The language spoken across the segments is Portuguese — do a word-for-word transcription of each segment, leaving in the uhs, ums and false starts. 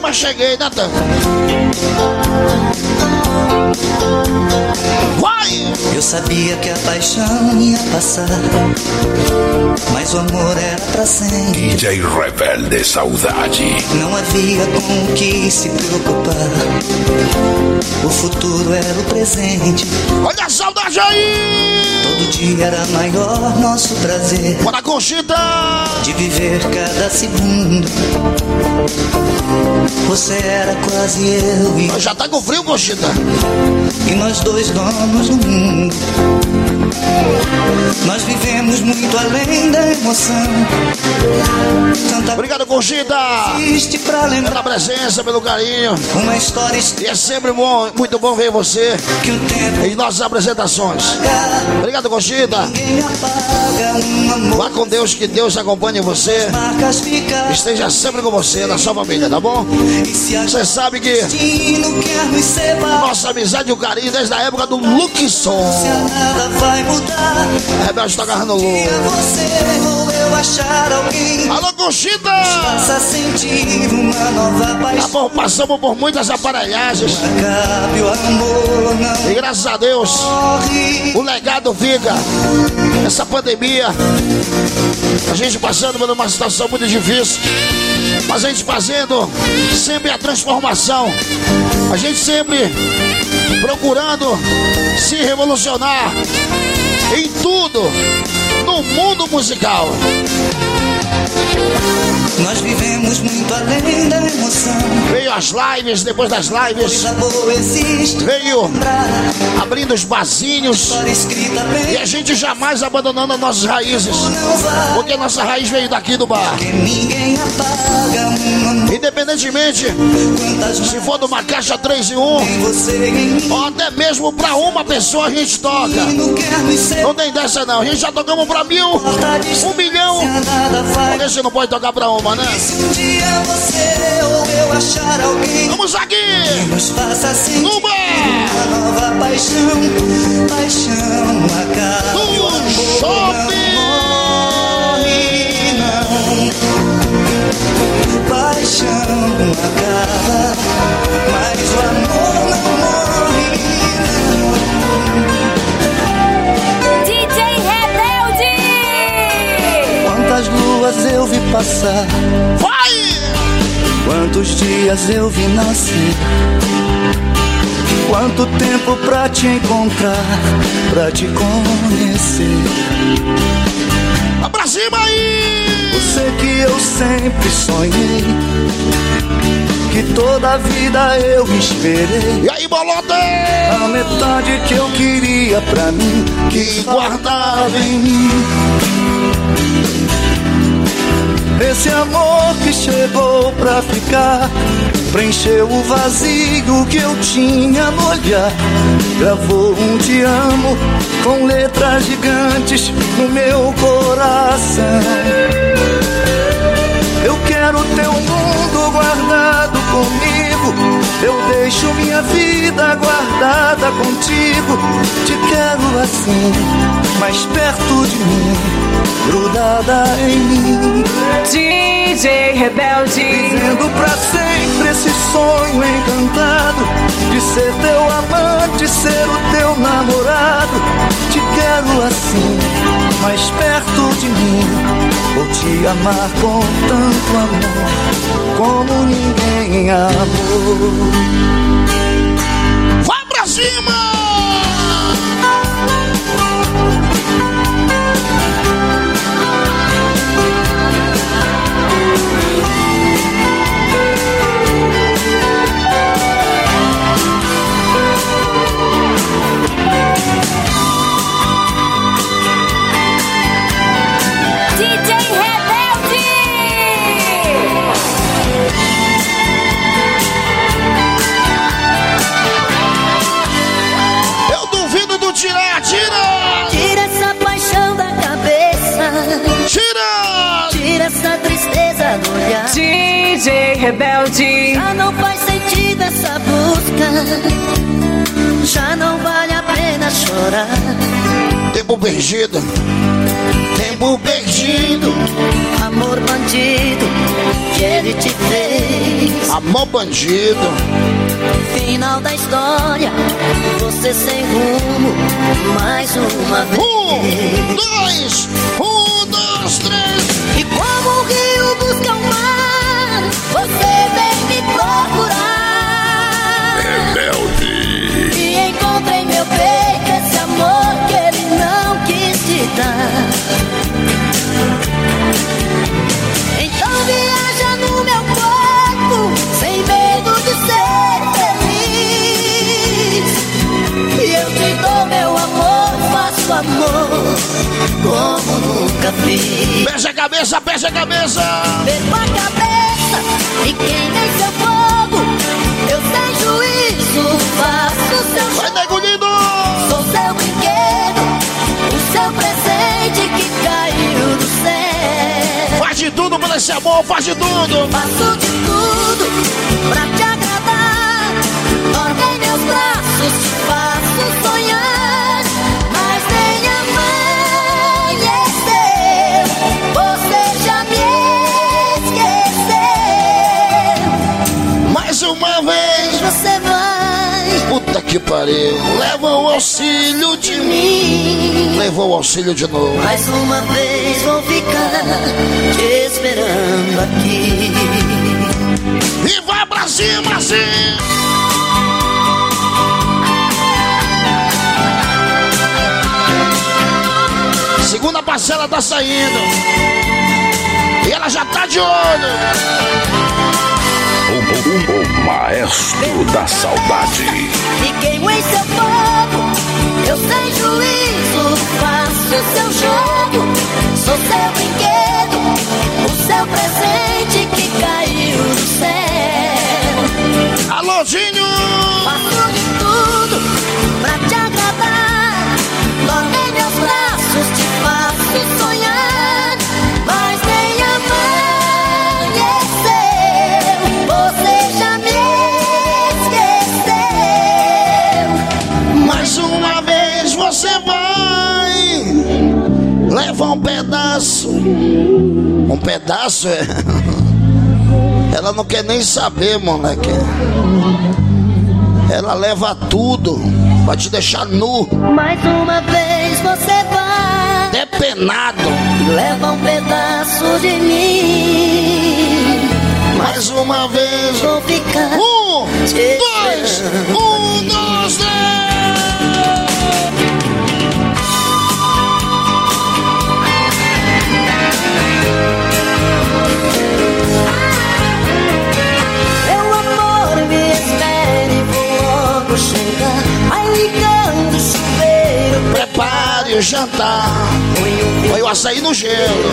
mas cheguei, né, Tanca? Vai! Eu sabia que a paixão ia passar, mas o amor era pra sempre. D J Rebelde Saudade. Não havia com o que se preocupar, o futuro era o presente. Olha a saudade aí! Todo dia era maior nosso prazer. Bora, Conchita! De viver cada segundo. Você era quase eu e... Já tá com frio, Conchita? E nós dois donos do mundo. Nós vivemos muito além da emoção. Tanta... Obrigado, Conchita! Existe pra lembrar. Pela presença, pelo carinho. Uma história... E é sempre bom, muito bom ver você que o tempo em nossas apresentações. apagar. Obrigado, Conchita. Ninguém apaga um amor. Vá com Deus, que Deus acompanhe você. Marcas ficam. Esteja sempre com você, na sua família, tá bom? E se a Você sabe que destino quer nos separar, nossa amizade e o carinho desde a época do Luxon. se nada vai mudar. A Rebelde tá agarrando o Se louco. é você ou eu achar alguém, Alô, Conchita! faça sentir uma nova Tá paixão. bom, passamos por muitas aparelhagens. Acabe o amor, não E graças a Deus, morre. o legado fica. Essa pandemia, a gente passando por uma situação muito difícil, mas a gente fazendo sempre a transformação. A gente sempre procurando se revolucionar em tudo no mundo musical. Nós vivemos muito além da emoção. Veio as lives, depois das lives Coisa boa existe. veio abrindo os barzinhos. História escrita E bem. a gente jamais abandonando as nossas raízes, Não vai, porque a nossa raiz veio daqui do bar. que ninguém apaga um amor. Independentemente Quantas se for numa caixa três em um, tem você em mim. ou até mesmo pra uma pessoa a gente toca. Não quer nos separar. Não tem dessa não, a gente já tocamos pra mil, um milhão. Nada vai. Por que você não pode tocar pra uma, né? Se um dia você ou eu achar alguém, Vamos aqui! nos faça sentir No bar! uma nova paixão. Paixão acaba. No O amor shopping! não morre, não. Paixão acaba, mas o amor não morre, D J Rebelde! não. Quantas luas eu vi passar, Vai! quantos dias eu vi nascer. Quanto tempo pra te encontrar, pra te conhecer. Vai pra cima aí! Você que eu sempre sonhei, que toda a vida eu esperei. E aí, bolota? A metade que eu queria pra mim, que guardava em mim. Esse amor que chegou pra ficar, preencheu o vazio que eu tinha no olhar. Gravou um te amo com letras gigantes no meu coração. Eu quero teu mundo guardado comigo, eu deixo minha vida guardada contigo. Te quero assim, mais perto de mim, grudada em mim. D J Rebelde! Vivendo pra sempre esse sonho encantado de ser teu amante, ser o teu namorado. Te quero assim, mais perto de mim. Vou te amar com tanto amor, como ninguém amou. Vai pra cima! Tira, tira! Tira essa paixão da cabeça. Tira! Tira essa tristeza do olhar. D J Rebelde! Já não faz sentido essa busca. Já não vale a pena chorar. Tempo perdido. Tempo perdido. Amor bandido que ele te fez. Amor bandido. Final da história, você sem rumo, mais uma vez. Um, dois, um, dois, três. E como o rio busca o mar, você vem me procurar. Rebelde. E encontrei meu peito esse amor que ele não quis te dar. Então viaja no meu corpo, sem medo de ser feliz. E eu te dou meu amor, faço amor como nunca fiz. Beija a cabeça, beija a cabeça. Perco a cabeça e queimei seu fogo. Eu sem juízo faço seu Vai jogo. degolindo. Sou seu brinquedo, o seu presente que caiu do céu. Faz de tudo por esse amor, faz de tudo. Faço de tudo pra te agradar. Dorme em meus braços, te faço sonhar. Mas nem amanheceu, você já me esqueceu. Mais uma vez. Você vai Puta que pariu. Leva o auxílio de mim. Levou o auxílio de novo. mais uma vez, vou ficar te esperando aqui. E vai pra cima assim. Segunda parcela tá saindo. E ela já tá de olho. O, o, o maestro da saudade. E queimo em seu fogo, eu sem juízo faço seu jogo. Sou seu brinquedo, o seu presente que caiu do céu. Alô, Dinho! Faço de tudo pra te agradar. Dorme em meus braços, te faço sonhar. Mas nem amanheceu, você já me esqueceu. Mais uma vez você vai. Leva um pedaço. Um pedaço é. Ela não quer nem saber, moleque. Ela leva tudo pra te deixar nu, Mais uma vez você vai. depenado. Leva um pedaço de mim. Mais uma vez. Vou ficar Um, te dois, esperando um, dois, três. Meu amor, me espere, vou logo chegar. Vai ligando o chuveiro, Prepare o jantar. Põe o açaí no gelo.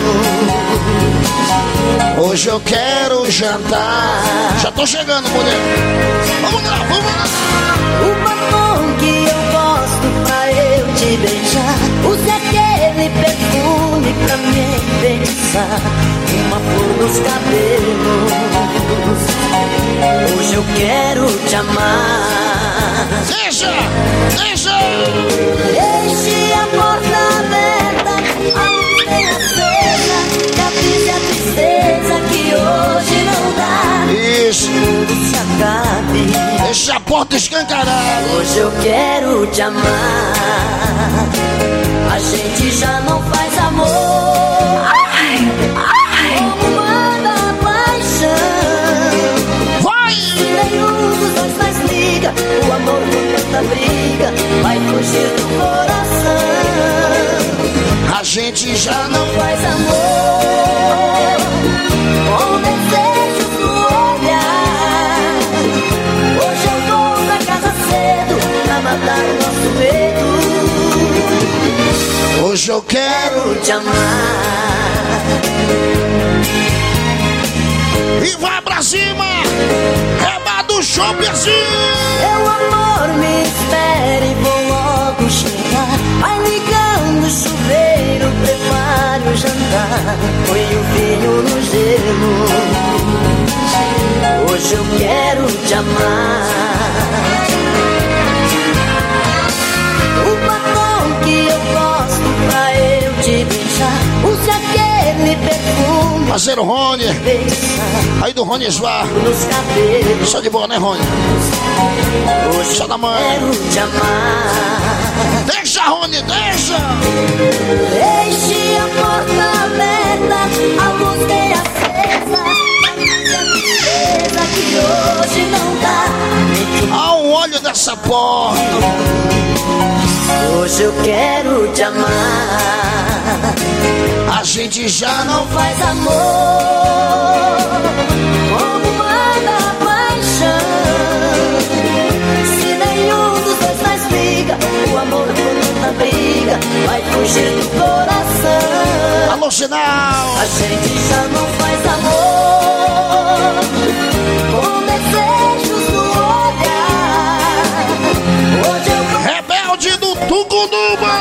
Hoje eu quero jantar. Já tô chegando, mulher. Vamos lá, vamos lá. o batom que eu gosto pra eu te beijar. Use aquele perfume pra me enfeitiçar. Uma flor nos cabelos. Hoje eu quero te amar. Deixa, deixa. Deixe a porta aberta, a luz bem acesa, que avise a tristeza que hoje não dá. Isso. Tudo se acabe. Deixa a porta escancarada. Hoje eu quero te amar. A gente já não faz amor. Ai, ai. Como manda a paixão. Vai. Nenhum dos dois mais liga. O amor com tanta briga vai fugir do coração. A gente já não. Faz amor com desejos no olhar. Hoje eu vou pra casa cedo pra matar o nosso medo. Hoje eu quero. Quero te amar. E vai pra cima. Reba do shopping assim. Meu amor, me espere, vou logo chegar. Vai ligando o chuveiro, prepare o jantar. Põe o vinho no gelo. Hoje eu quero te amar. O batom que eu gosto parceiro Rony. Aí do Rony Svá. Só de boa, né, Rony? Só da mãe. Deixa, Rony, deixa! Deixe a porta aberta, a luz bem acesa. A certeza que hoje não dá. Há um olho nessa porta. Hoje eu quero te amar. A gente já não faz amor como manda a paixão. Se nenhum dos dois mais briga, o amor por tanta briga vai fugir do coração. Alô, sinal! A gente já não faz amor com desejos no olhar. Hoje eu Rebelde do Tucunduba!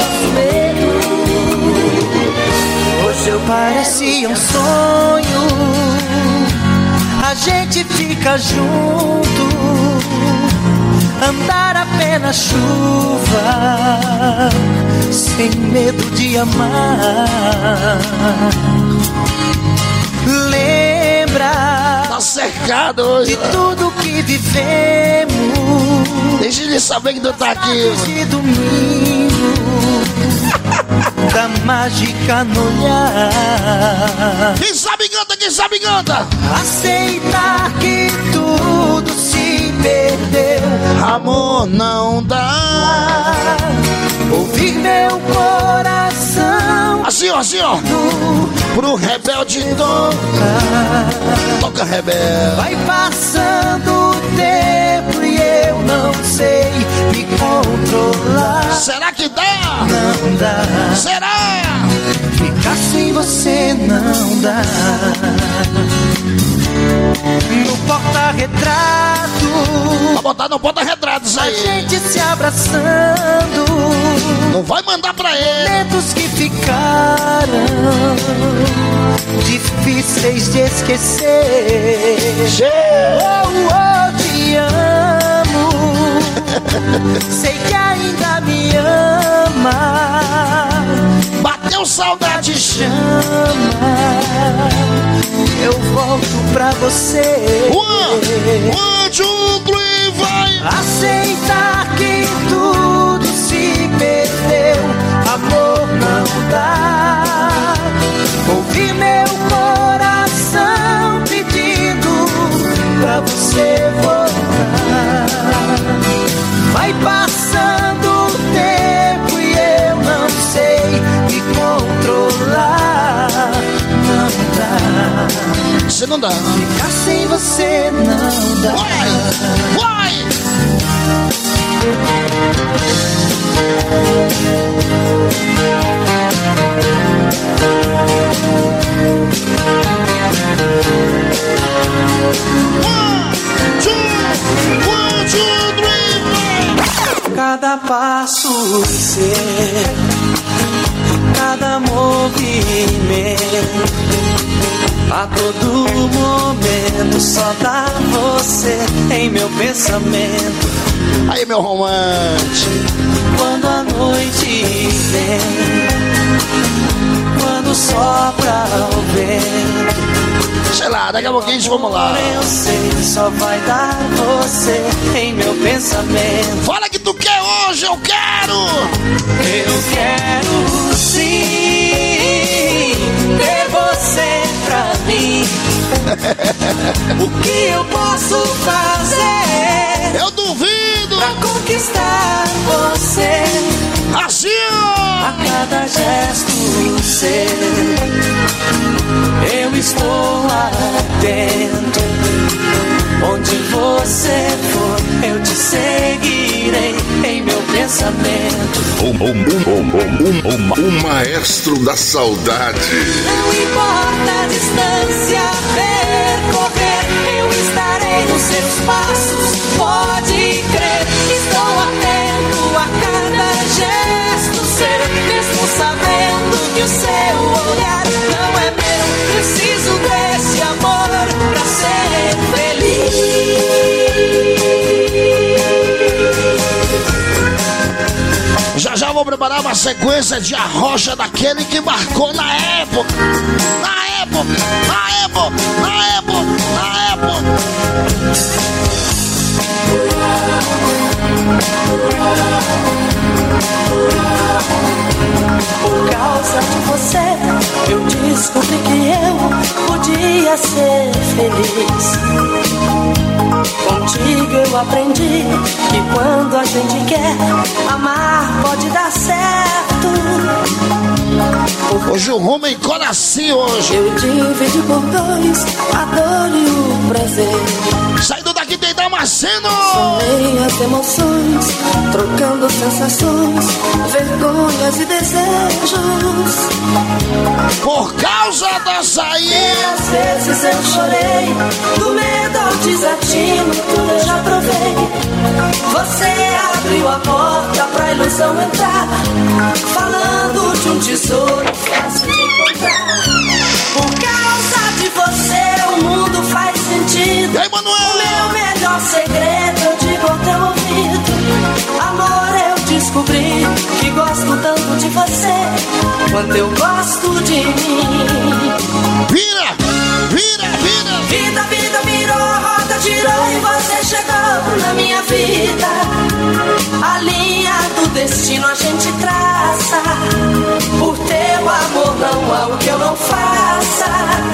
Hoje eu parecia um sonho. A gente fica junto, andar a pé na chuva, sem medo de amar. Lembra Tá cercado hoje. de tudo que vivemos. Deixa ele saber que tu tá aqui. De domingo, da mágica no olhar. Quem sabe canta, quem sabe canta. Aceitar que tudo se perdeu. Amor não dá. Ouvir meu coração Assim, ó, assim, ó. Pro rebelde toca. Toca, rebelde. vai passando o tempo e eu não sei me controlar. Será que dá? Não dá. Será? Ficar sem você não dá. No porta-retrato Vai botar no porta-retrato isso a aí. gente se abraçando. Não vai mandar pra ele. Momentos que ficaram difíceis de esquecer. Oh, oh, te amo. Sei que ainda me ama. Bateu saudade, Chama. Eu volto pra você. One, one, two, three, vai. Aceitar que tudo se perdeu. Amor não dá. Ouvir meu coração pedindo pra você voltar. Vai passando o tempo e eu não sei me controlar. Não dá. Você não dá. Ficar sem você não dá. Vai, vai. One, two, one, two, three, vai. Cada passo seu, cada movimento, a todo momento só dá você em meu pensamento. Aí, meu romântico. Quando a noite vem, quando sopra o vento, Sei lá, daqui a pouquinho vamos lá. eu sei, só vai dar você em meu pensamento. Fala que tu quer hoje, eu quero. Eu quero sim ter você pra mim. O que eu posso fazer Eu duvido. pra conquistar você? Assim, ó. A cada gesto seu, eu estou atento. Onde você for, eu te seguirei em meu pensamento. Um, um, um, um, um, um, um maestro da saudade. Não importa a distância percorrer, eu estarei nos seus passos, pode crer. Estou atento a cada gesto seu, mesmo sabendo que o seu olhar não é meu. Preciso desse amor pra ser feliz. Já Já já vou preparar uma sequência de arrocha daquele que marcou na época. Na época, na época, na época, na época. Por causa de você, eu descobri que eu podia ser feliz. Contigo eu aprendi que quando a gente quer amar pode dar certo. Hoje o rumo em coração hoje. Eu dividi por dois a dor e o prazer. Saindo daqui tem Damasceno. Somei as emoções, trocando sensações, vergonhas e desejos. Por causa da saída. E às vezes eu chorei, do medo ao desatino, tudo eu já provei. Você abriu a porta pra ilusão entrar, falando de um tesouro fácil de encontrar. Por causa de você o mundo faz sentido. E aí, Manuel? O meu melhor segredo eu digo ao teu ouvido. Amor, eu descobri que gosto tanto de você quanto eu gosto de mim. Vira, vira, vira. Vida, vida virou, a roda girou e você chegou na minha vida. A linha do destino a gente traça. Por teu amor não há o que eu não faça.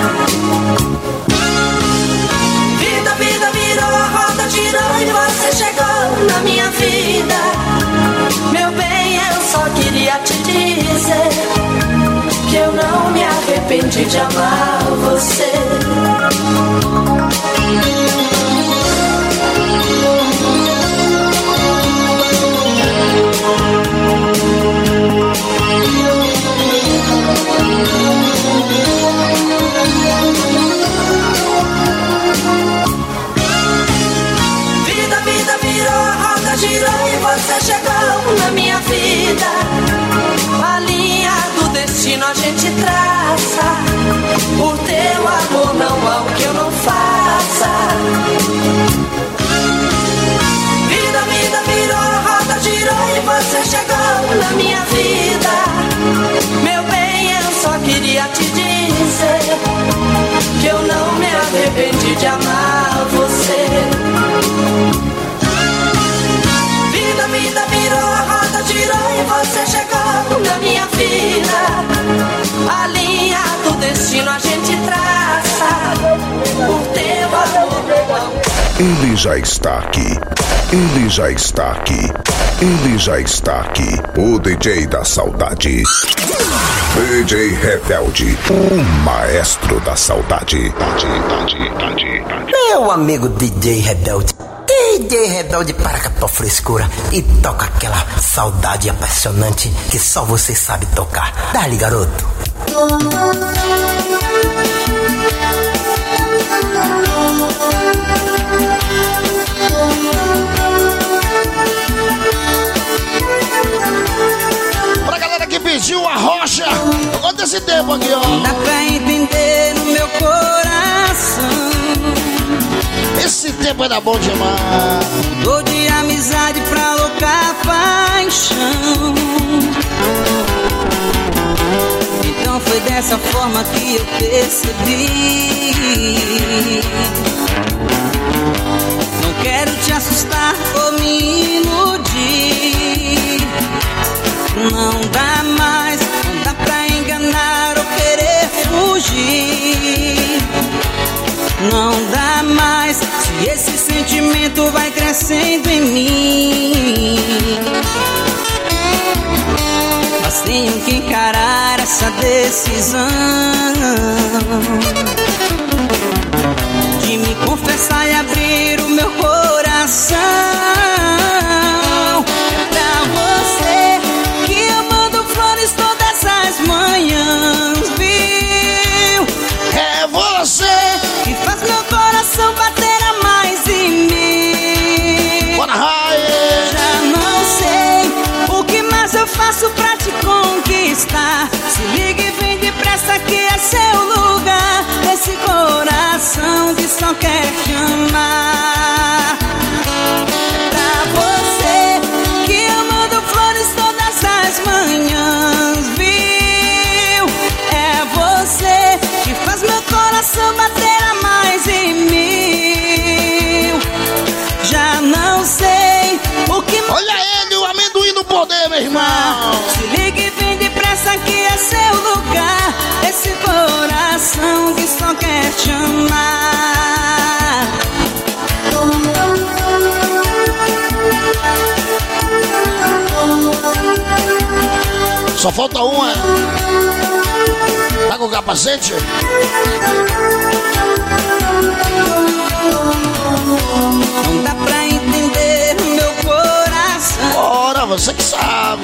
Vida, vida virou, a roda girou e você chegou na minha vida. Meu bem, eu só queria te dizer que eu não me arrependi de amar você. Vida, vida virou, a roda girou e você chegou na minha vida. A linha do destino a gente traça. Por teu amor não há o que eu não faça. Vida, vida virou, a roda girou e você chegou na minha vida. Meu bem, eu só queria te dizer que eu não me arrependi de amar você. Vida, vida virou, a roda girou e você chegou na minha vida. A linha do destino a gente traça. Por teu amor. Ele já está aqui. Ele já está aqui. Ele já está aqui. O D J da saudade. D J Rebelde. O maestro da saudade. Meu amigo D J Rebelde. D J Rebelde, para com a tua frescura e toca aquela saudade apaixonante que só você sabe tocar. Dá-lhe, garoto. Pra galera que pediu a rocha, conta esse tempo aqui, ó. Dá pra entender no meu coração. Esse tempo era bom demais. Mudou de amizade pra louca paixão. Então foi dessa forma que eu percebi. Não quero te assustar ou me iludir. Não dá mais, não dá pra enganar ou querer fugir. Não dá mais, se esse sentimento vai crescendo em mim. Mas tenho que encarar essa decisão de me confessar e abrir o meu coração. É pra você que eu mando flores todas as manhãs, viu? É você que faz meu coração bater a mais em mim. Bora, Raia. Já não sei o que mais eu faço pra te conquistar. Se liga e vem depressa que é seu lugar. Esse coração que só quer te amar. Pra você que eu mando flores todas Só falta uma. Tá com o capacete? Não dá pra entender meu coração. Ora, você que sabe.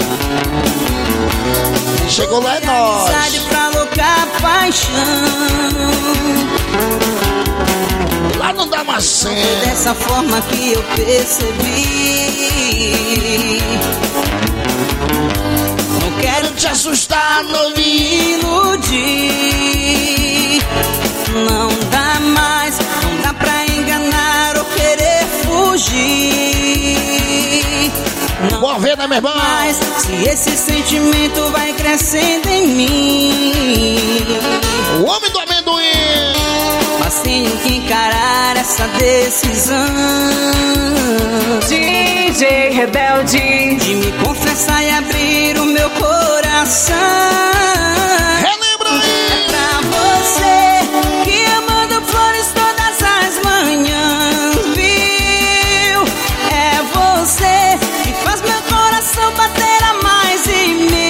Chegou lá é nós. Amizade pra louca paixão. Lá não dá maçã. Dessa forma que eu percebi. Não quero te assustar, não me iludir. Não dá mais, não dá pra enganar ou querer fugir. Não Boa vida, meu irmão. mais, se esse sentimento vai crescendo em mim. O homem do amendoim. Mas tenho que encarar essa decisão D J Rebelde, de me confessar e abrir o meu coração. Relembra aí. É pra você que eu mando flores todas as manhãs, viu? É você que faz meu coração bater a mais de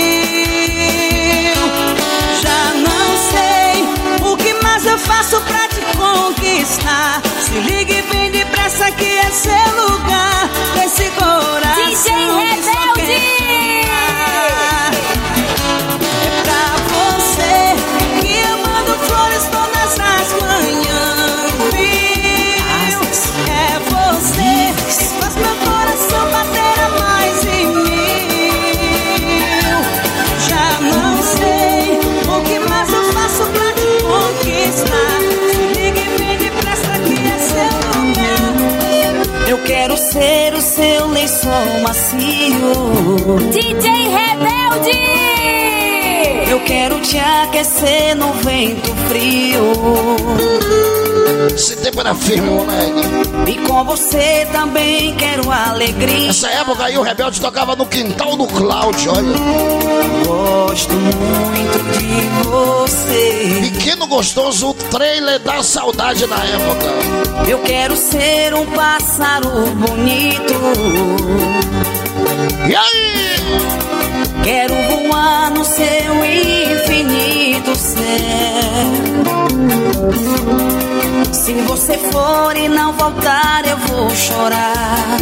mil. Já não sei o que mais eu faço pra te conquistar. Se liga e vem depressa que é seu lugar. Desse coração D J Rebelde. É pra você que eu mando flores todas as manhãs, viu? É você que faz meu coração bater a mais de mil. Já não sei o que mais eu faço pra te conquistar. Se liga e vem depressa que é seu lugar. Eu quero ser o seu lençol macio. D J Rebelde. Eu quero te aquecer no vento frio. Esse tempo era firme, moleque. E com você também quero alegria. Nessa época aí o Rebelde tocava no quintal do Cláudio, olha. Gosto muito de você. Pequeno Gostoso, o trailer da saudade na época. Eu quero ser um pássaro bonito. E aí? Quero voar no seu infinito céu. Se você for e não voltar, eu vou chorar.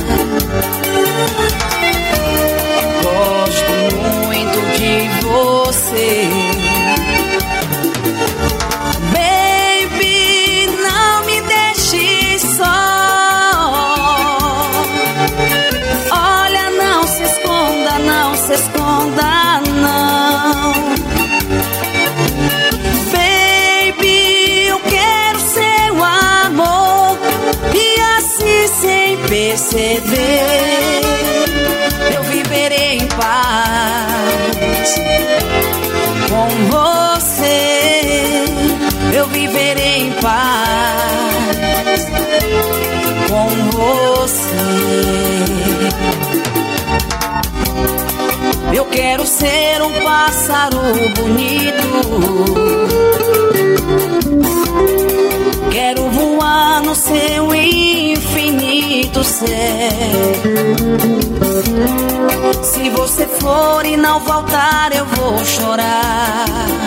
Gosto muito de você. Baby, não me deixe só. Olha, não se esconda, não se esconda, não. Baby, eu quero seu amor. E assim sem perceber eu viverei em paz. Com você eu viverei em paz. Com você eu quero ser um pássaro bonito. Quero voar no seu infinito céu. Se você for e não voltar, eu vou chorar.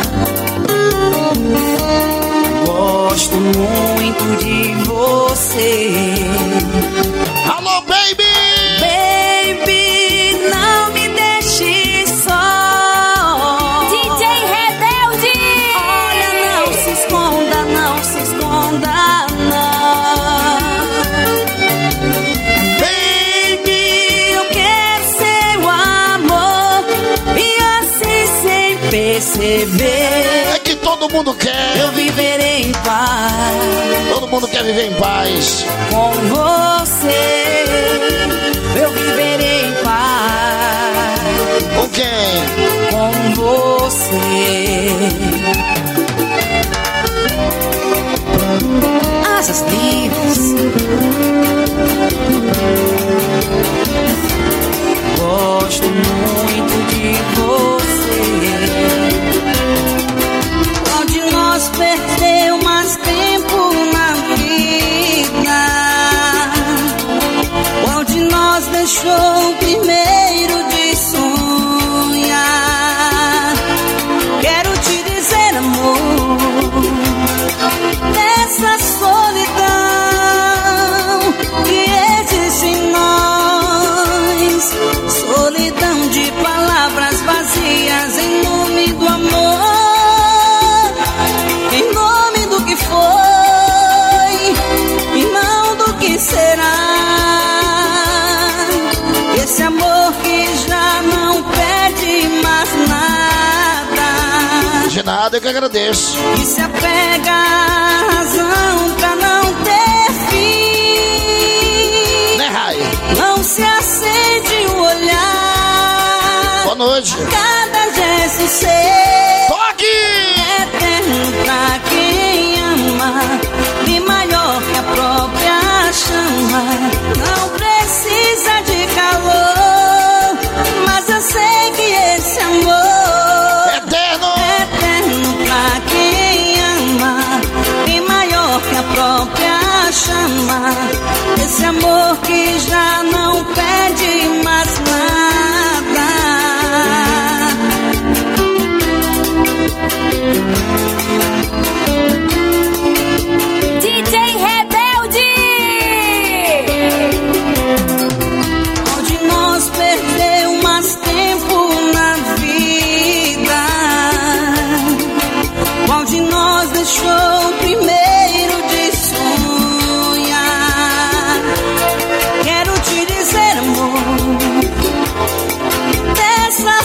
Gosto muito de você. Alô, baby! Baby, não me deixe só. D J Rebelde. Olha, não se esconda, não se esconda, não. Baby, eu quero seu amor. E assim sem perceber É que todo mundo quer. eu viverei em paz. Todo mundo quer viver em paz. Com você eu viverei em paz. Com quem? Com você. Asas livres. Gosto muito de você. Qual de nós perdeu mais tempo na vida? Qual de nós deixou primeiro de sonhar? De nada, eu que agradeço. E se apega à razão pra não ter fim. Né, Raia? Não se acende o olhar. Boa noite. Cada gesto seu eterno pra quem ama, e maior que a própria chama. Não precisa de calor, mas eu sei que esse amor eterno, eterno pra quem ama, e maior que a própria chama. Esse amor que já não pede mais nada. D J Rebelde! Qual de nós perdeu mais tempo na vida? Qual de nós deixou primeiro de sonhar? Quero te dizer, amor, dessa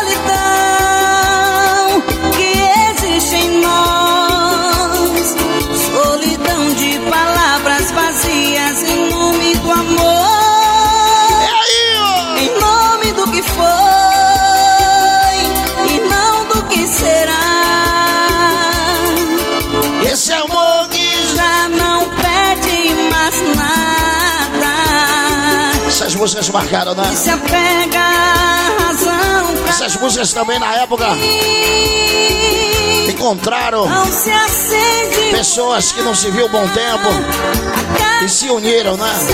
solidão que existe em nós, solidão de palavras vazias em nome do amor, em nome do que foi e não do que será. esse amor que Já não pede mais nada. essas músicas marcaram, né? E se apega à razão pra Essas músicas também na época mim. encontraram Não se acende pessoas que não se viu há bom tempo e se uniram, né? seu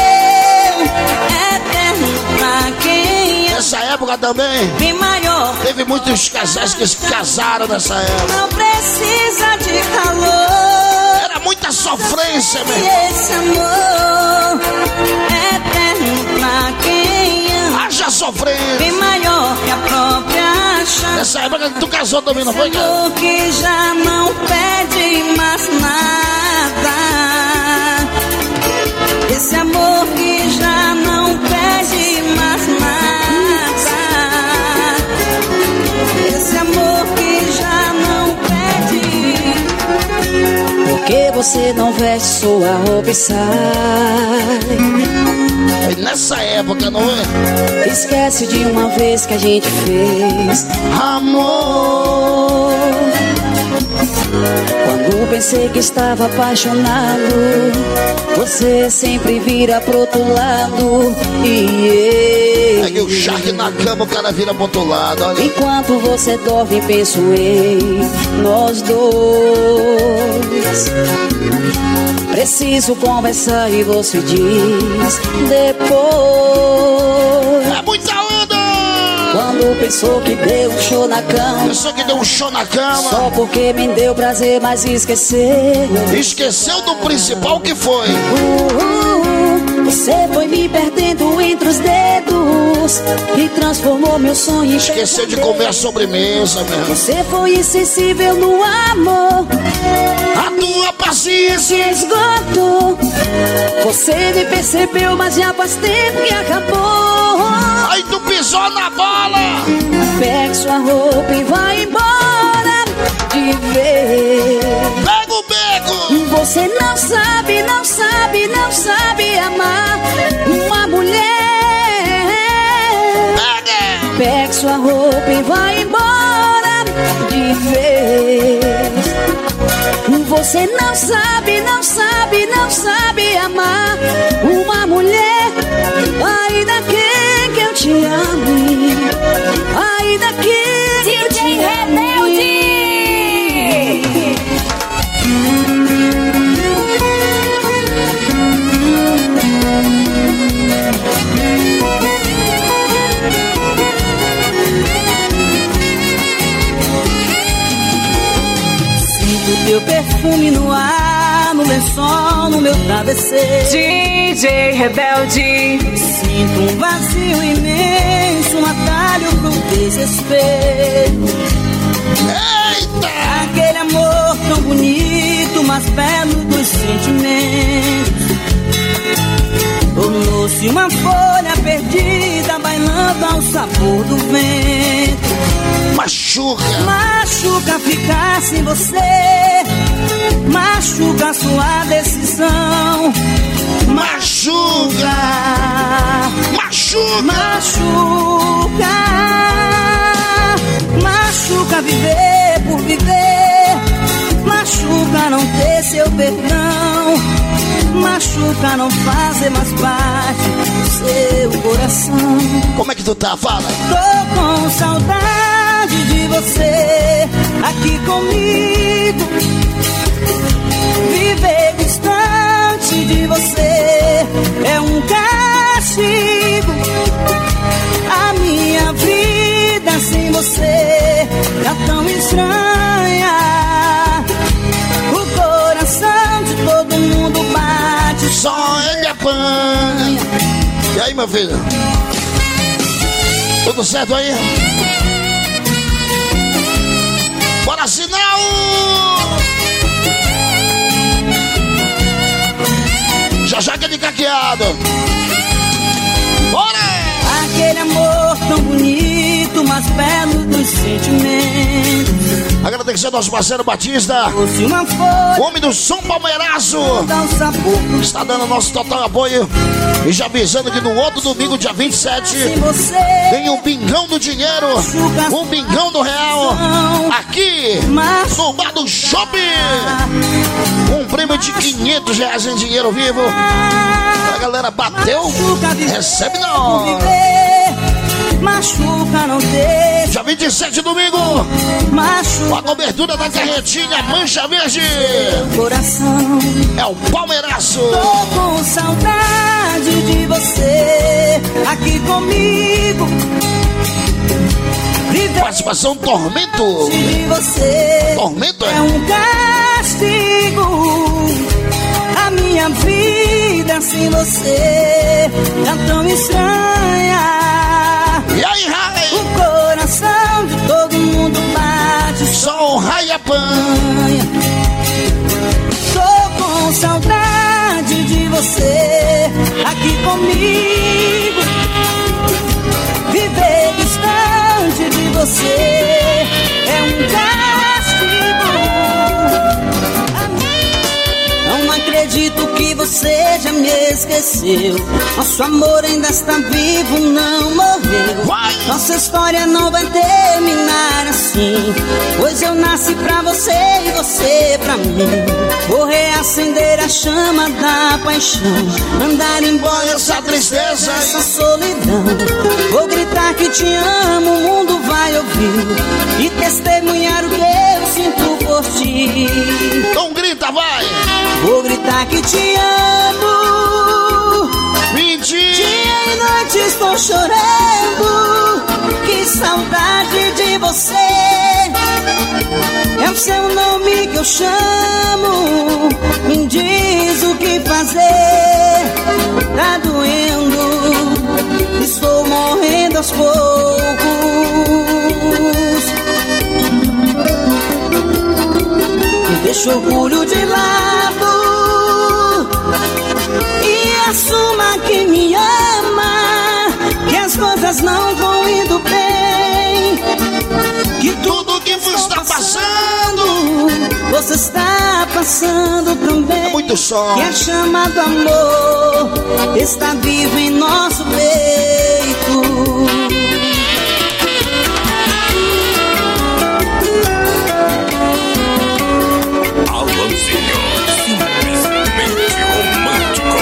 eterno pra quem ama, Nessa época também bem maior. teve muitos casais que se casaram nessa época. Não precisa de calor. Era muita sofrência, E meu. esse amor eterno pra quem ama, Haja bem sofrência. maior que a própria chama. Nessa época que tu casou também, não foi, cara? Amor que já não pede mais nada. Esse amor que já não pede mais nada. Esse amor que já não pede. Por que você não veste sua roupa e sai? Foi nessa época, não é? Esquece de uma vez que a gente fez amor. Quando pensei que estava apaixonado, você sempre vira pro outro lado. E Peguei o Shark na cama, o cara vira pro outro lado, olha. enquanto você dorme, penso em nós dois. Preciso conversar e você diz depois. É muita onda! Quando pensou que deu um show na cama, Pessoa que deu um show na cama, só porque me deu prazer, mas esqueceu. esqueceu do principal que foi. Uh, uh, uh, você foi me perdendo entre os dedos e transformou meu sonho em Esqueceu de pesadelo. comer a sobremesa, meu. Você foi insensível no amor, A tua paciência. se esgotou. Você me percebeu, mas já faz tempo que acabou. Aí tu pisou na bola. Pegue sua roupa e vai embora de vez. Pega o beco. Você não sabe, não sabe, não sabe amar uma mulher. Pega. Pegue sua roupa e vai embora de vez. Você não sabe, não sabe, não sabe amar uma mulher. Ainda que que eu te ame, ainda que que eu te D J Rebelde! Sinto teu perfume no ar, no lençol, no meu travesseiro. D J Rebelde! Sinto um vazio imenso, um atalho pro desespero. Eita. Aquele amor tão bonito, mais belo dos sentimentos, tornou-se uma folha perdida, bailando ao sabor do vento. machuca. Machuca ficar sem você, machuca sua decisão. Machuca, machuca, machuca, machuca viver por viver, machuca não ter seu perdão, machuca não fazer mais parte do seu coração. Como é que tu tá? Fala. Tô com saudade de você aqui comigo. Viver distante de você é um castigo. A minha vida sem você tá tão estranha. O coração de todo mundo bate, só ele apanha. E aí, meu filho? Tudo certo aí? Bora, sinal! Já já aquele caqueado. Bora! Aquele amor tão bonito, mais belo dos sentimentos. Agradecer ao nosso parceiro Batista, fosse uma folha, o homem do som palmeiraço, dá um sabor. Está dando nosso total apoio. E já avisando que no outro domingo, dia vinte e sete, você tem um bingão do dinheiro, um bingão do real, aqui no bar do shopping. Um prêmio de quinhentos reais em dinheiro vivo. A galera bateu, recebe na hora. Machuca não ter. Dia vinte e sete, domingo, machuca a cobertura da carretinha Mancha Verde. Coração é o palmeiraço. Tô com saudade de você aqui comigo. Viver participação Tormento. De você Tormento é, é um castigo. A minha vida sem você é tão estranha. E aí, Rai? O coração de todo mundo bate, só o Rai apanha. Tô com saudade de você aqui comigo. Viver distante de você é um castigo. Não acredito que você já me esqueceu. Nosso amor ainda está vivo, não morreu. Vai. Nossa história não vai terminar assim, pois eu nasci pra você e você pra mim. Vou reacender a chama da paixão, mandar embora essa tristeza, essa solidão. Vou gritar que te amo, o mundo vai ouvir e testemunhar o que eu sinto por ti. Então grita, vai! Vou gritar que te amo. Mentira! Dia e noite estou chorando. Que saudade de você. É o seu nome que eu chamo. Me diz o que fazer. Tá doendo. Estou morrendo aos poucos. Deixa o orgulho de lado e assuma que me ama, que as coisas não vão indo bem, que tudo que você está passando, você está passando também. É muito som. Que a chama do amor está viva em nosso peito. Simplesmente romântico.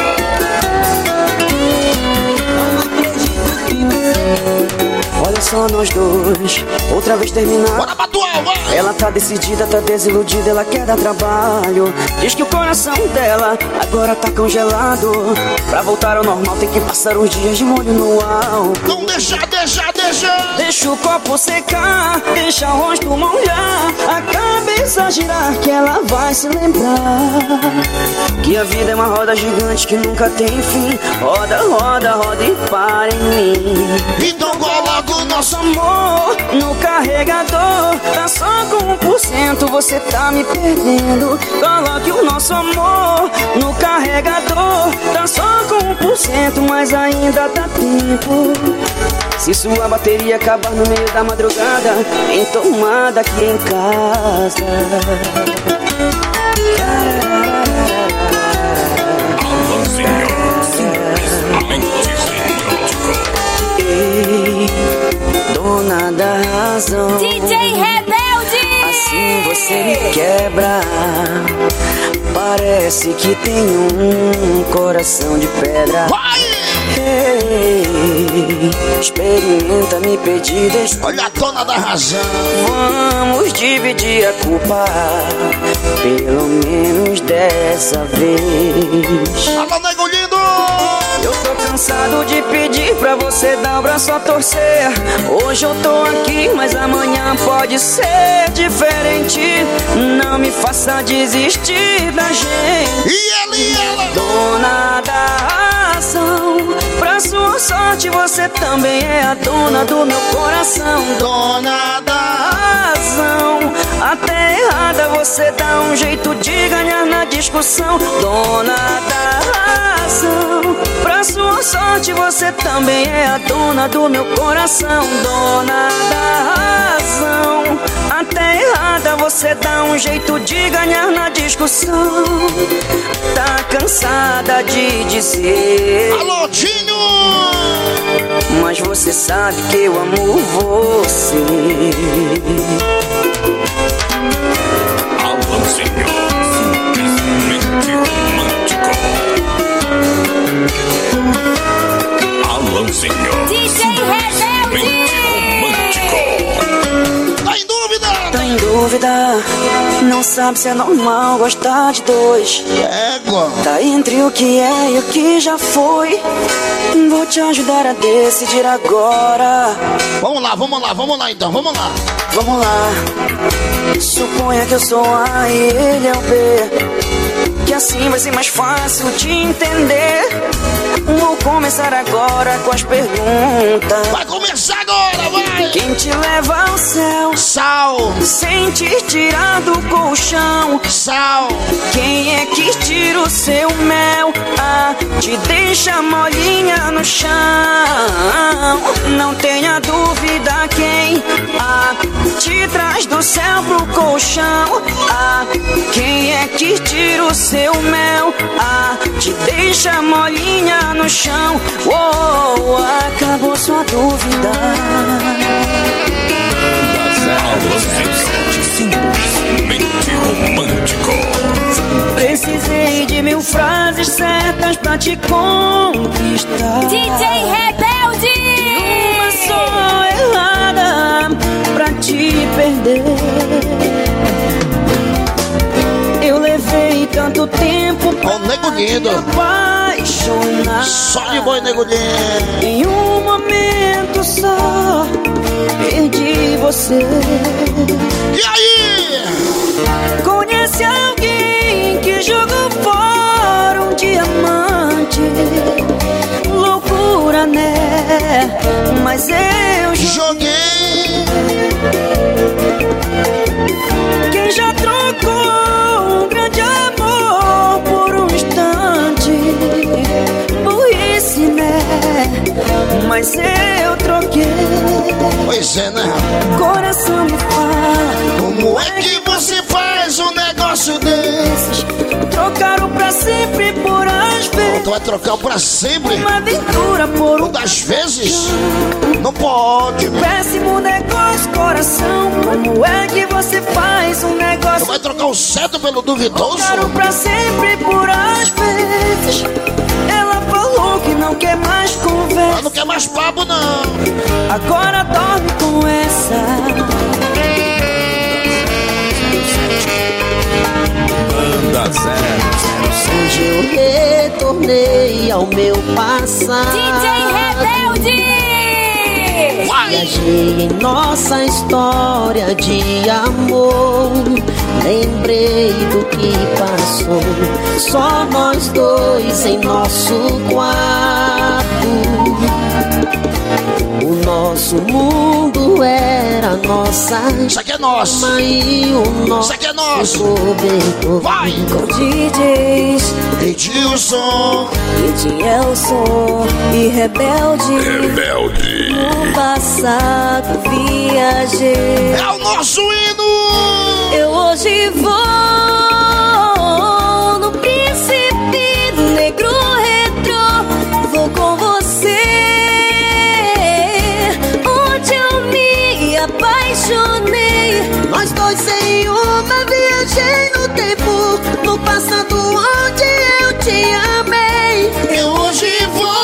Olha só nós dois, outra vez terminar. Bora, Batual, vai! Ela tá decidida, tá desiludida, ela quer dar trabalho. Diz que o coração dela agora tá congelado. Pra voltar ao normal tem que passar uns dias de molho no álcool. Não deixa, deixa, deixa. Deixa o copo secar, deixa o rosto molhar, a cabeça girar que ela vai se lembrar que a vida é uma roda gigante que nunca tem fim. Roda, roda, roda e para em mim. Então coloca o nosso amor no carregador, tá só com um por cento momento você tá me perdendo. Coloque o nosso amor no carregador. Tá só com um por cento, mas ainda dá tempo. Se sua bateria acabar no meio da madrugada, em tomada aqui em casa. Ei, dona da razão, D J Rebelde! assim você me quebra. Parece que tem um coração de pedra. Vai! Ei, experimenta me pedir desculpa. Olha a dona da razão. Vamos dividir a culpa, pelo menos dessa vez. Alô, nego lindo! Eu tô cansado de pedir pra você dar o braço a torcer. Hoje eu tô aqui, mas amanhã pode ser diferente. Não me faça desistir da gente. E ela e ela? Dona da razão, pra sua sorte você também é a dona do meu coração. Dona da razão, até errada você dá um jeito de ganhar na discussão. Dona da razão, pra sua sorte você também é a dona do meu coração. Dona da razão, até errada você dá um jeito de ganhar na discussão. Tá cansada de dizer alô, Tinho! mas você sabe que eu amo você. Alô, senhor, simplesmente romântico. Alô, senhor, D J Rebelde! romântico. Tá em dúvida? Tá em dúvida, não sabe se é normal gostar de dois. Égua. Tá entre o que é e o que já foi. Vou te ajudar a decidir agora. Vamos lá, vamos lá, vamos lá então, vamos lá. Vamos lá. Suponha que eu sou A e ele é o B, que assim vai ser mais fácil de entender. Vou começar agora com as perguntas. Vai começar agora, vai! Quem te leva ao céu Sal, sem te tirar do colchão? sal. Quem é que tira o seu mel? Ah, te deixa molinha no chão. Não tenha dúvida quem ah, te traz do céu pro colchão. Ah, quem é que tira o seu mel? Ah, te deixa molinha no chão. Oh, acabou sua dúvida. Alô, senhor, simplesmente romântico. Precisei de mil frases certas pra te conquistar. D J Rebelde! Uma só errada pra te perder. Eu levei tanto tempo pra Ó, nego lindo. te apaixonar. Só de boi, nego lindo. Em um momento só perdi você. E aí? Conhece alguém que jogou fora um diamante? Loucura, né? Mas eu Joguei. Quem já trocou um grande amor por um instante? Burrice, né? Mas eu troquei. Pois é, né? Coração me fala, Como é que você faz um negócio desse? trocaram pra sempre por às vezes. Tu vai trocar o pra sempre? Uma aventura por Um um das vezes? Não pode, né? péssimo negócio, coração. Como é que você faz um Tu negócio? vai trocar o certo pelo duvidoso? Trocaram pra sempre por às vezes. Ela falou que não quer mais Ela conversa. não quer mais papo, não. Agora dorme com essa. Banda zero zero Hoje eu retornei ao meu passado. D J Rebelde! Viajei em nossa história de amor. Lembrei do que passou. Só nós dois em nosso quarto. O nosso mundo era a nossa Isso aqui é nosso. cama e o nosso Isso aqui é nosso. cobertor. Vai! Com D Js Edilson. Edilson e Rebelde. Rebelde. No passado viajei. É o nosso hino. Eu hoje vou no Príncipe Negro Retrô. Vou com você onde eu me apaixonei. Nós dois sem uma viajei no tempo, no passado onde eu te amei. Eu hoje vou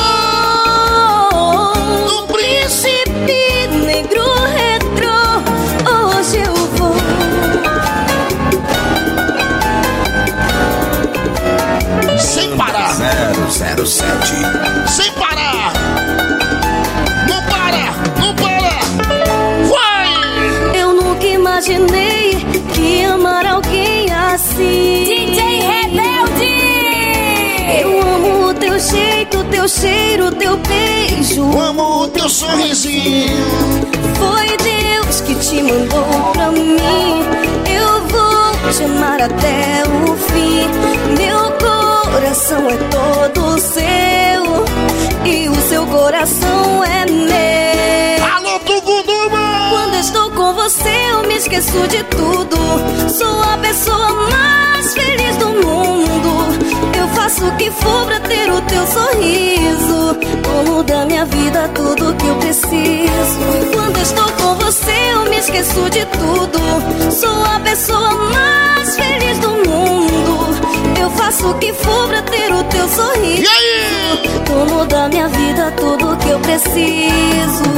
no Príncipe Negro Retrô. Hoje eu vou. sem parar. zero zero sete. Sem parar. Não para. Não para. Vai. Eu nunca imaginei que amar alguém assim. D J Rebelde. Eu amo o teu jeito, teu cheiro, teu beijo. Amo o teu sorrisinho. Foi Deus que te mandou pra mim. Eu vou te amar até o fim. Meu coração é todo seu e o seu coração é meu. Alô, Tugunduma. Quando estou com você eu me esqueço de tudo. Sou a pessoa mais feliz do mundo. Eu faço o que for pra ter o teu sorriso. Dono da minha vida, tudo que eu preciso. Quando estou com você eu me esqueço de tudo. Sou a pessoa mais feliz do mundo. Eu faço o que for pra ter o teu sorriso. E aí? Dono da minha vida, tudo que eu preciso.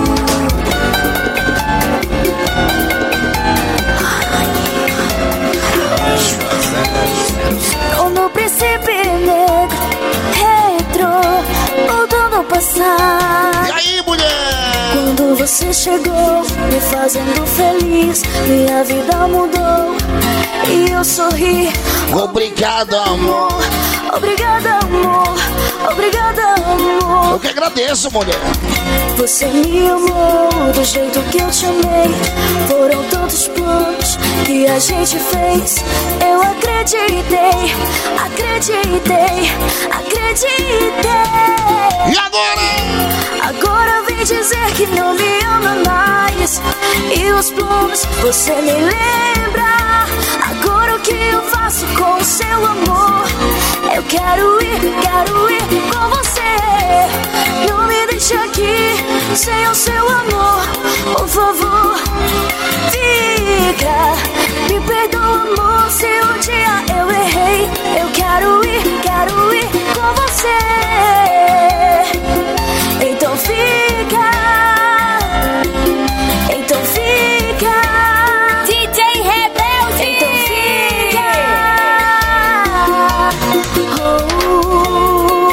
Como príncipe negro, retro, voltando ao passado. E aí, mulher? Quando você chegou, me fazendo feliz, minha vida mudou e eu sorri. Obrigado, amor. Obrigada, amor. Obrigada, amor. Eu que agradeço, mulher. Você me amou do jeito que eu te amei. Foram tantos planos que a gente fez. Eu acreditei, acreditei, acreditei. E agora? Agora vem dizer que não me ama mais. E os planos você me lembra. Agora o que eu faço com o seu amor? Eu quero ir, quero ir com você. Não me deixe aqui sem o seu amor. Por favor, fica. Me perdoa, amor, se um dia eu errei. Eu quero ir, quero ir com você. Então fica. Então fica. D J Rebelde. Então fica. Oh.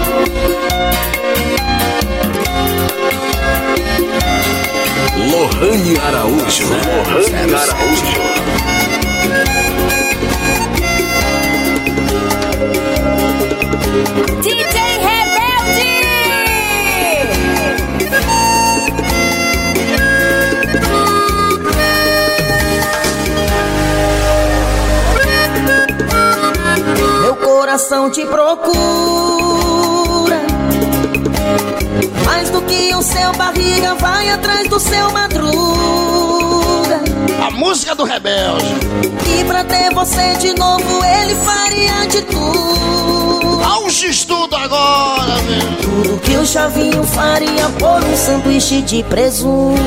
Lohane Araújo. Lohane Araújo. D J Rebelde. Meu coração te procura, mais do que o seu barriga vai atrás do seu madruga. A música do Rebelde. E pra ter você de novo ele faria de tudo. Auge estudo agora, meu. Tudo que o Chavinho faria por um sanduíche de presunto.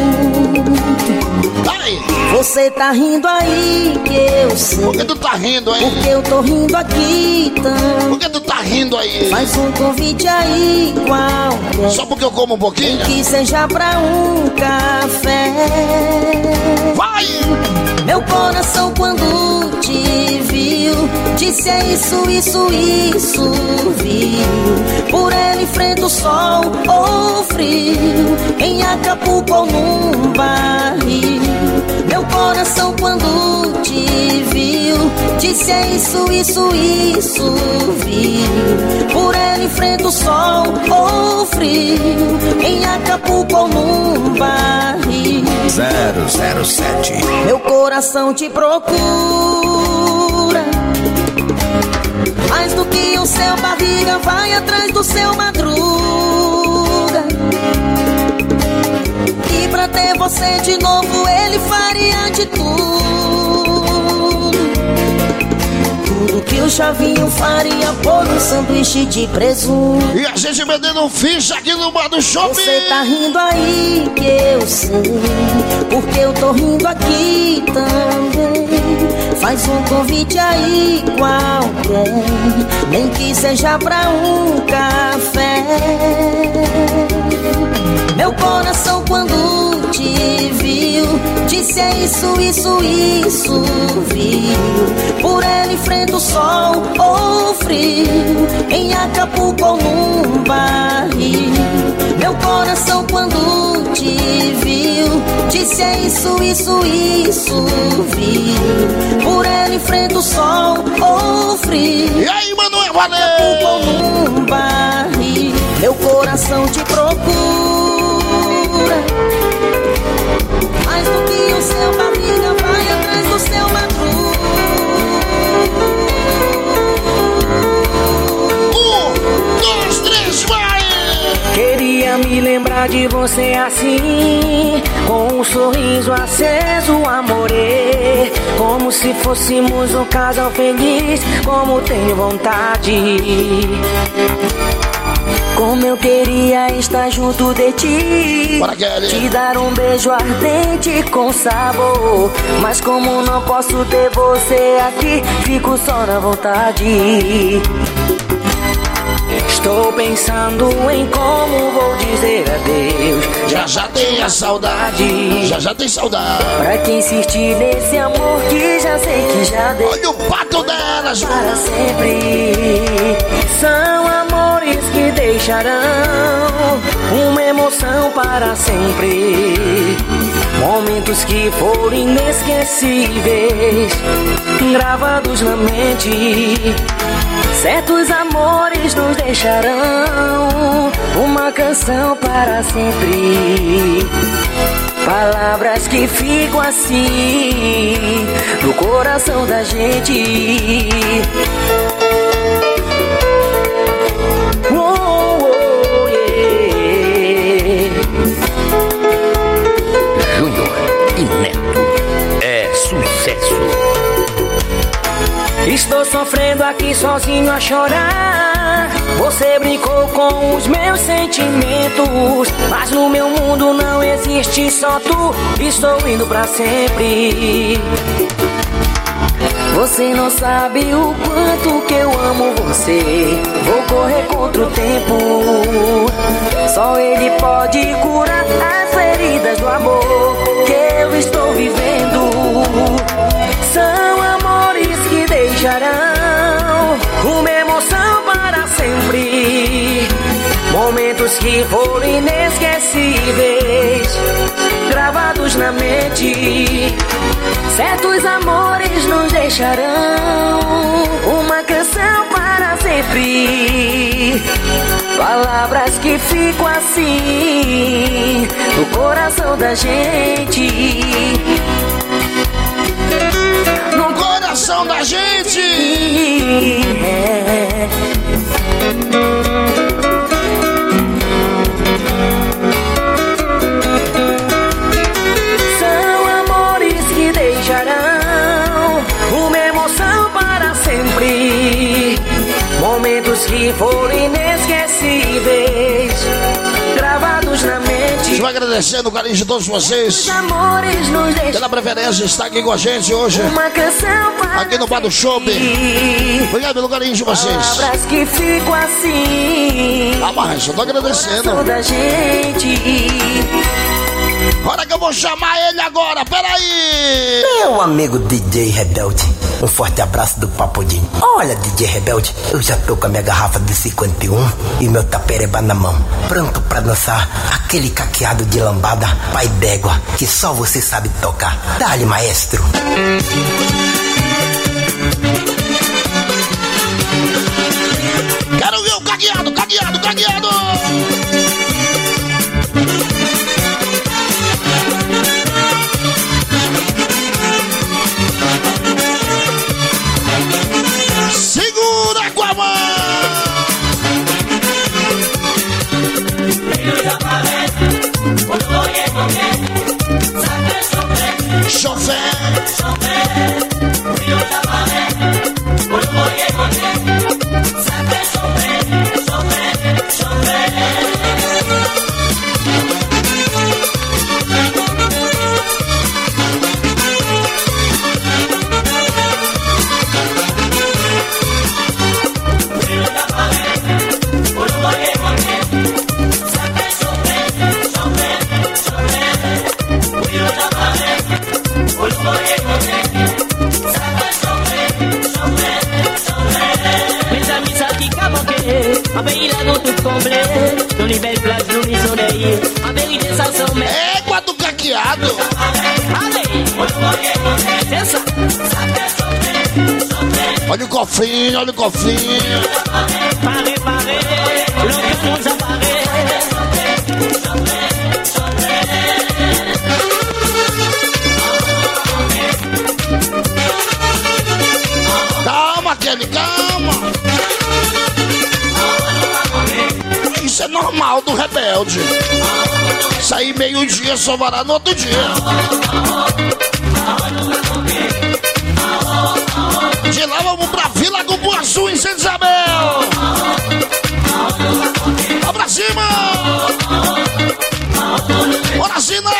Ai, Você tá rindo aí que eu sei. por que tu tá rindo aí? Porque eu tô rindo aqui então. Por que tu tá rindo aí? Faz um convite aí qualquer, Só porque eu como um pouquinho? que seja pra um café. Vai! Meu coração quando te viu disse é isso, isso, isso, viu. Por ela enfrenta o sol ou frio, em Acapulco ou num barril. Meu coração quando te viu disse é isso, isso, isso, viu. Por ela enfrenta o sol ou frio, em Acapulco ou num barril. zero zero sete. Meu coração te procura, mais do que o seu barriga vai atrás do seu madruga. E pra ter você de novo ele faria de tudo. Tudo que o Chavinho faria por um sanduíche de presunto. E a gente vendendo um ficha aqui no bar do shopping. Você tá rindo aí que eu sei, porque eu tô rindo aqui também. Faz um convite aí qualquer, nem que seja pra um café. Meu coração quando te viu disse é isso, isso, isso, viu. Por ela enfrenta o sol ou frio, em Acapulco ou num barril. Meu coração quando te viu disse é isso, isso, isso, viu. Por ela enfrenta o sol ou frio. E aí, Manoel, valeu! Acapulco ou num barril. Meu coração te procura, mais do que o seu barriga vai atrás do seu madruga. Um, dois, três, vai! Queria me lembrar de você assim, com um sorriso aceso, amore, como se fôssemos um casal feliz, como tenho vontade. Como eu queria estar junto de ti, te dar um beijo ardente com sabor. Mas como não posso ter você aqui, fico só na vontade. Estou pensando em como vou dizer adeus. Já já tem a saudade, já já tem saudade. Pra que insistir nesse amor que já sei que já deu. Olha o pato delas, para sempre. São amores que deixarão uma emoção para sempre. Momentos que foram inesquecíveis, gravados na mente. Certos amores nos deixarão uma canção para sempre. Palavras que ficam assim no coração da gente. Oh, oh, yeah. Júnior e Neto é sucesso. Estou sofrendo aqui sozinho a chorar. Você brincou com os meus sentimentos, mas no meu mundo não existe só tu. Estou indo pra sempre. Você não sabe o quanto que eu amo você. Vou correr contra o tempo. Só ele pode curar as feridas do amor que eu estou vivendo. São amores que deixarão uma emoção para sempre. Momentos que foram inesquecíveis, gravados na mente. Certos amores nos deixarão uma canção para sempre. Palavras que ficam assim no coração da gente. No coração da gente. É. São amores que deixarão uma emoção para sempre. Momentos que foram inesquecíveis, gravados na mente. Estou agradecendo o carinho de todos vocês pela preferência de estar aqui com a gente hoje, aqui no Bar do Shopping. Obrigado pelo carinho de vocês. Palavras que ficam assim. Ah, mas eu tô agradecendo. Da gente. Hora que eu vou chamar ele agora, peraí! Meu amigo D J Rebelde, um forte abraço do Papudinho. Olha, D J Rebelde, eu já tô com a minha garrafa de cinquenta e um e meu tapereba na mão, pronto pra dançar aquele caqueado de lambada, pai d'égua, que só você sabe tocar. Dá-lhe, maestro! Quero ver o caqueado, caqueado, caqueado! caqueado. Olha o cofrinho, olha o cofrinho. Paré, paré, le canon s'apparaît. Calma, Kelly, calma. Isso é normal do rebelde. Sair meio-dia, só varar no outro dia. De lá vamos pra Vila Cupuaçu, em Santa Isabel. Vamos pra cima. Bora, Sinal.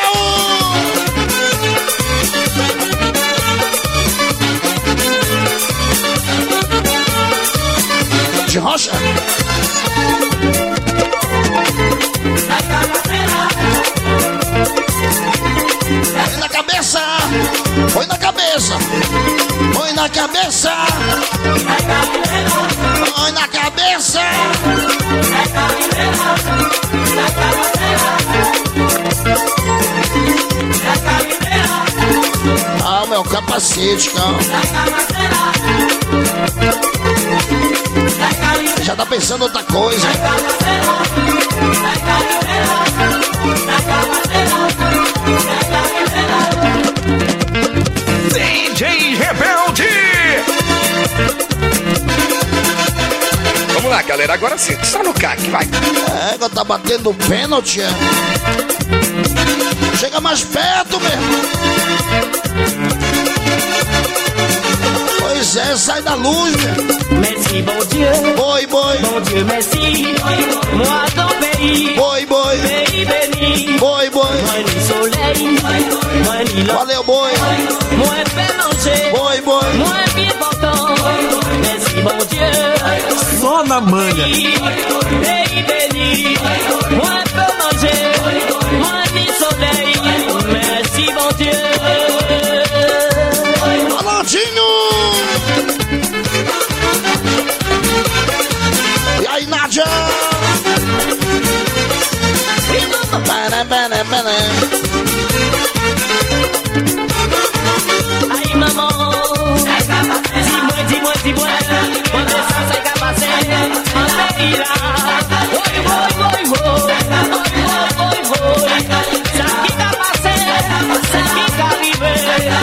De Rocha. Põe na cabeça. Põe na cabeça. Põe na cabeça. Põe na cabeça. Ah, meu capacete, calma. Já tá pensando outra coisa. D J Rebelde! Vamos lá, galera, agora sim, só no C A C, vai. É, ela tá batendo pênalti. É. Chega mais perto, mesmo. Pois é, sai da luz, meu. Merci, bon Dieu. Boi, boi. Bon Dieu, merci. Moi, ton pays. Boi, boi. Pays béni. Boi, boi. Moi, ni soleil. Moi, ni l'eau. Valeu, boi. Moi, fait manger. Boi, boi. Moi, bien portant. Merci, bon Dieu. Só na manha. Pays béni. Moi, fait manger. Moi, ni soleil. Merci, bon Dieu. Alandinho! E aí, Nádia? Para, para, para. Aí, mamão. Dis-moi, dis-moi, dis-moi. Quando ça c'est capacé, on fait là. Oi, oi, oi, oi. Oi, oi, oi. Ça qui t'a passé, ça qui t'a arrivé.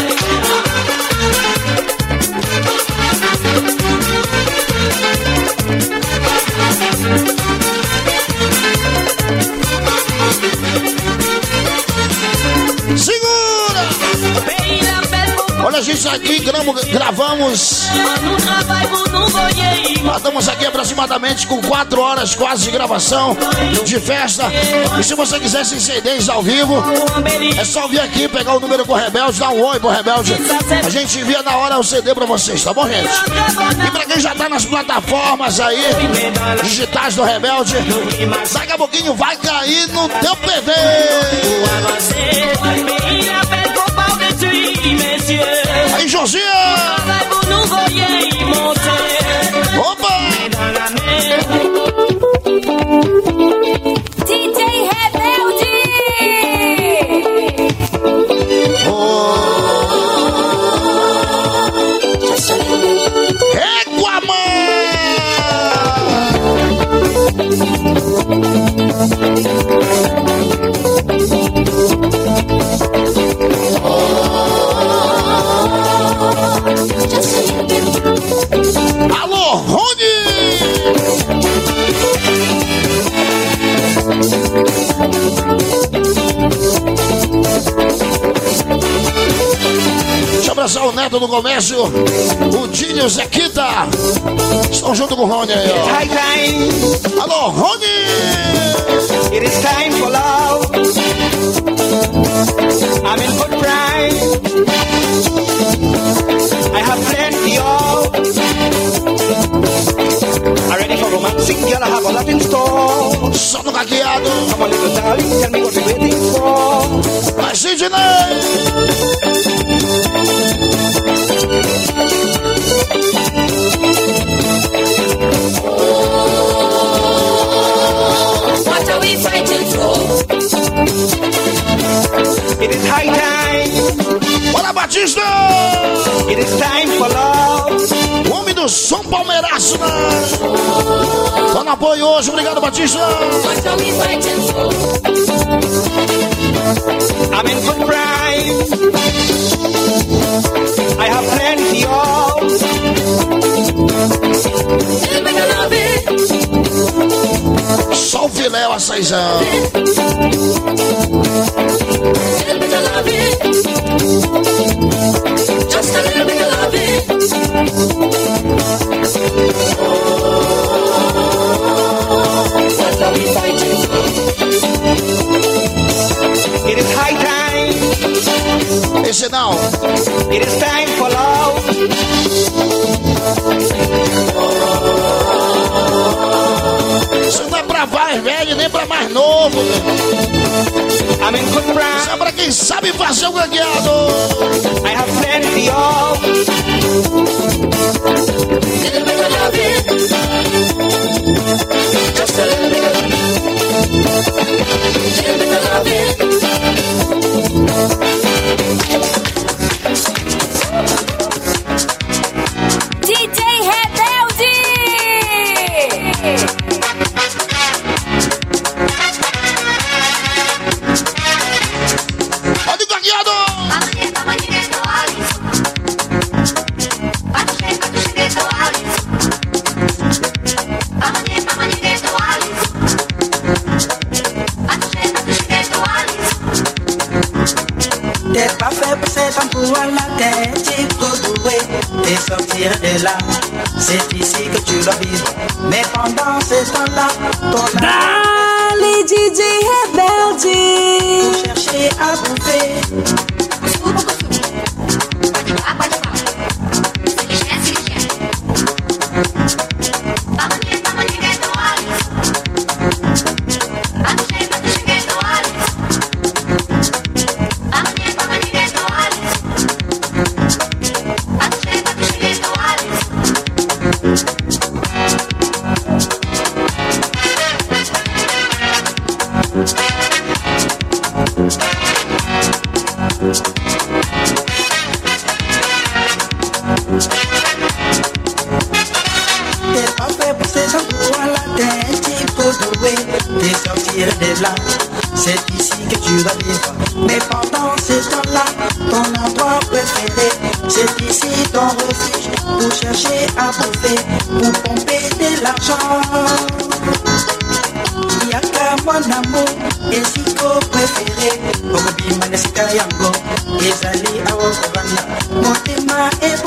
Segura! Olha a gente aqui, gramo, gravamos. Nós estamos aqui aproximadamente com quatro horas quase de gravação, de festa. E se você quiser esses C Ds ao vivo, é só vir aqui, pegar o número com o Rebelde, dar um oi pro Rebelde. A gente envia na hora o C D pra vocês, tá bom, gente? E pra quem já tá nas plataformas aí, digitais do Rebelde, daqui a pouquinho vai cair no teu P V. Aí, Josinha! Opa! D J Rebelde! Oh. Reclamar! Alô, Rony! Deixa eu abraçar o Neto do Comércio, o Dinho e o Zequita. Estão junto com o Rony aí, ó. High time. Alô, Rony! It is time for love. I'm in good pride. I have plenty of. I'm ready for romancing, girl. I have a lot in store. Só no caqueado. Come on, little darling, tell me what you're waiting for. Vai, Sidney! What are we fighting for? It is high time. Bora, Batista! It is time for love. O homem do som palmeiraço, né? Tá no apoio hoje, obrigado, Batista. I'm in good prime. I have plenty of. Só o filé, o açaizão. Just a little bit of love it. What are we fighting for? It is high time. Esse não. It is time for love. Isso não é pra mais velho, nem pra mais novo, meu. I'm in good prime. Isso é pra quem sabe fazer o gagueado. I have plenty of. Little bit of love it. Just a little bit of. Little bit of love it. D J Rebelde! Olha o gagueado! T'es pas fait pour cet emploi à la tête, il faut douer et sortir de là. C'est ici que tu dois vivre, mais pendant ce temps-là, ton Dale, D J Rebelde! pour chercher à bouffer. T'es pas fait pour ces endroits à la tête, il faut douer et sortir de là. C'est ici que tu dois vivre, mais pendant ce temps-là, ton endroit préféré, c'est ici ton refuge pour chercher à bouffer, pour pomper de l'argent. Yaka mon amour, et si tu préféré, Ogobi Manesika Yango, Ezali Aokobana, Motema et